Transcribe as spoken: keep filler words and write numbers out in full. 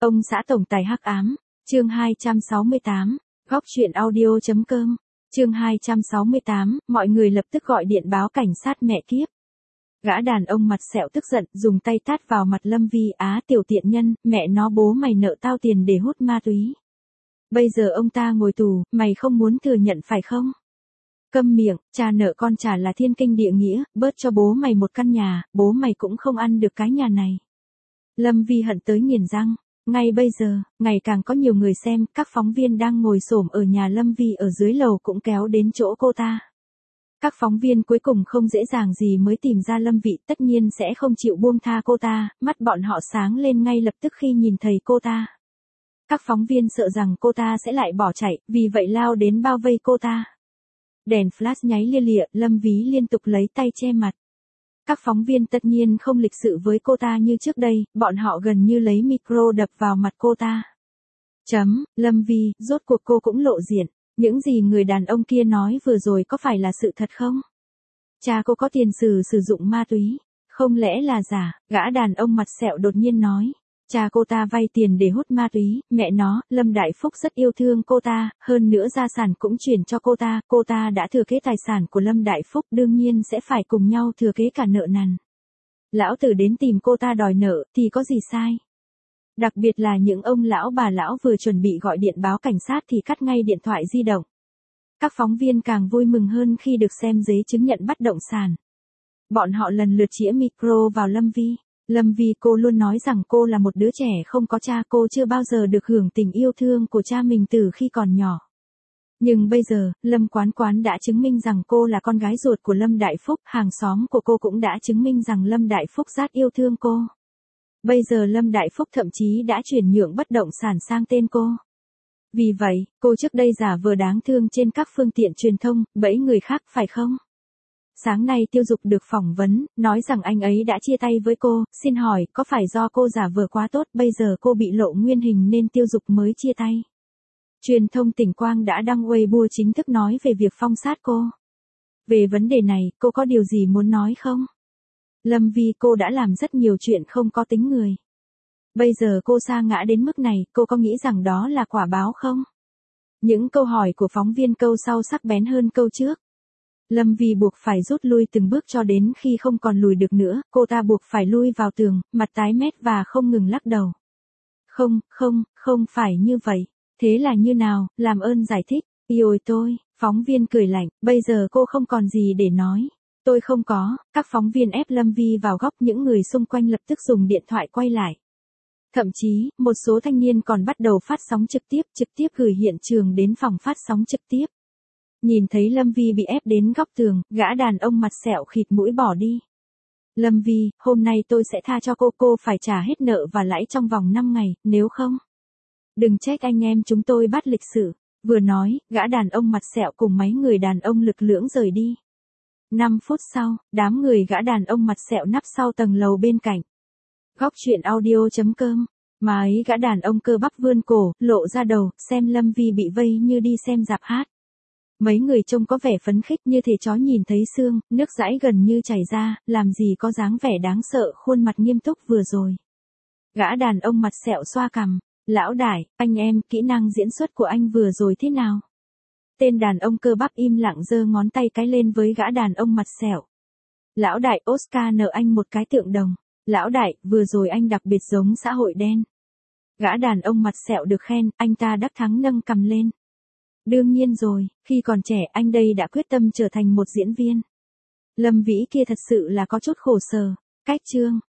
Ông xã tổng tài hắc ám, chương hai trăm sáu mươi tám, góc truyện audio.com, chương hai trăm sáu mươi tám, mọi người lập tức gọi điện báo cảnh sát mẹ kiếp. Gã đàn ông mặt sẹo tức giận, dùng tay tát vào mặt Lâm Vi, á tiểu tiện nhân, mẹ nó bố mày nợ tao tiền để hút ma túy. Bây giờ ông ta ngồi tù, mày không muốn thừa nhận phải không? Câm miệng, cha nợ con trả là thiên kinh địa nghĩa, bớt cho bố mày một căn nhà, bố mày cũng không ăn được cái nhà này. Lâm Vi hận tới nghiền răng. Ngay bây giờ, ngày càng có nhiều người xem, các phóng viên đang ngồi xổm ở nhà Lâm Vi ở dưới lầu cũng kéo đến chỗ cô ta. Các phóng viên cuối cùng không dễ dàng gì mới tìm ra Lâm Vi, tất nhiên sẽ không chịu buông tha cô ta, mắt bọn họ sáng lên ngay lập tức khi nhìn thấy cô ta. Các phóng viên sợ rằng cô ta sẽ lại bỏ chạy, vì vậy lao đến bao vây cô ta. Đèn flash nháy lia lịa, Lâm Vi liên tục lấy tay che mặt. Các phóng viên tất nhiên không lịch sự với cô ta như trước đây, bọn họ gần như lấy micro đập vào mặt cô ta. Chấm, Lâm Vi, rốt cuộc cô cũng lộ diện. Những gì người đàn ông kia nói vừa rồi có phải là sự thật không? Cha cô có tiền sử sử dụng ma túy. Không lẽ là giả? Gã đàn ông mặt sẹo đột nhiên nói. Cha cô ta vay tiền để hút ma túy, mẹ nó, Lâm Đại Phúc rất yêu thương cô ta, hơn nữa gia sản cũng chuyển cho cô ta, cô ta đã thừa kế tài sản của Lâm Đại Phúc đương nhiên sẽ phải cùng nhau thừa kế cả nợ nần. Lão tử đến tìm cô ta đòi nợ, thì có gì sai? Đặc biệt là những ông lão bà lão vừa chuẩn bị gọi điện báo cảnh sát thì cắt ngay điện thoại di động. Các phóng viên càng vui mừng hơn khi được xem giấy chứng nhận bất động sản. Bọn họ lần lượt chĩa micro vào Lâm Vi. Lâm Vi, cô luôn nói rằng cô là một đứa trẻ không có cha, cô chưa bao giờ được hưởng tình yêu thương của cha mình từ khi còn nhỏ. Nhưng bây giờ, Lâm Quán Quán đã chứng minh rằng cô là con gái ruột của Lâm Đại Phúc, hàng xóm của cô cũng đã chứng minh rằng Lâm Đại Phúc rất yêu thương cô. Bây giờ Lâm Đại Phúc thậm chí đã chuyển nhượng bất động sản sang tên cô. Vì vậy, cô trước đây giả vờ đáng thương trên các phương tiện truyền thông, bẫy người khác phải không? Sáng nay Tiêu Dục được phỏng vấn, nói rằng anh ấy đã chia tay với cô, xin hỏi, có phải do cô giả vờ quá tốt, bây giờ cô bị lộ nguyên hình nên Tiêu Dục mới chia tay? Truyền thông tỉnh Quang đã đăng Weibo chính thức nói về việc phong sát cô. Về vấn đề này, cô có điều gì muốn nói không? Lâm Vi, cô đã làm rất nhiều chuyện không có tính người. Bây giờ cô sa ngã đến mức này, cô có nghĩ rằng đó là quả báo không? Những câu hỏi của phóng viên câu sau sắc bén hơn câu trước. Lâm Vi buộc phải rút lui từng bước cho đến khi không còn lùi được nữa, cô ta buộc phải lui vào tường, mặt tái mét và không ngừng lắc đầu. Không, không, không phải như vậy. Thế là như nào, làm ơn giải thích. Ôi tôi, phóng viên cười lạnh, bây giờ cô không còn gì để nói. Tôi không có, các phóng viên ép Lâm Vi vào góc, những người xung quanh lập tức dùng điện thoại quay lại. Thậm chí, một số thanh niên còn bắt đầu phát sóng trực tiếp, trực tiếp gửi hiện trường đến phòng phát sóng trực tiếp. Nhìn thấy Lâm Vi bị ép đến góc tường, gã đàn ông mặt sẹo khịt mũi bỏ đi. Lâm Vi, hôm nay tôi sẽ tha cho cô, cô phải trả hết nợ và lãi trong vòng năm ngày, nếu không. Đừng trách anh em chúng tôi bắt lịch sự. Vừa nói, gã đàn ông mặt sẹo cùng mấy người đàn ông lực lưỡng rời đi. năm phút sau, đám người gã đàn ông mặt sẹo nắp sau tầng lầu bên cạnh. Góc truyện audio.com, mà ấy gã đàn ông cơ bắp vươn cổ, lộ ra đầu, xem Lâm Vi bị vây như đi xem rạp hát. Mấy người trông có vẻ phấn khích như thể chó nhìn thấy xương, nước dãi gần như chảy ra, làm gì có dáng vẻ đáng sợ, khuôn mặt nghiêm túc vừa rồi. Gã đàn ông mặt sẹo xoa cằm, lão đại, anh em, kỹ năng diễn xuất của anh vừa rồi thế nào? Tên đàn ông cơ bắp im lặng giơ ngón tay cái lên với gã đàn ông mặt sẹo. Lão đại, Oscar nợ anh một cái tượng đồng. Lão đại, vừa rồi anh đặc biệt giống xã hội đen. Gã đàn ông mặt sẹo được khen, anh ta đắc thắng nâng cầm lên. Đương nhiên rồi, khi còn trẻ anh đây đã quyết tâm trở thành một diễn viên. Lâm Vĩ kia thật sự là có chút khổ sở. Cách chương.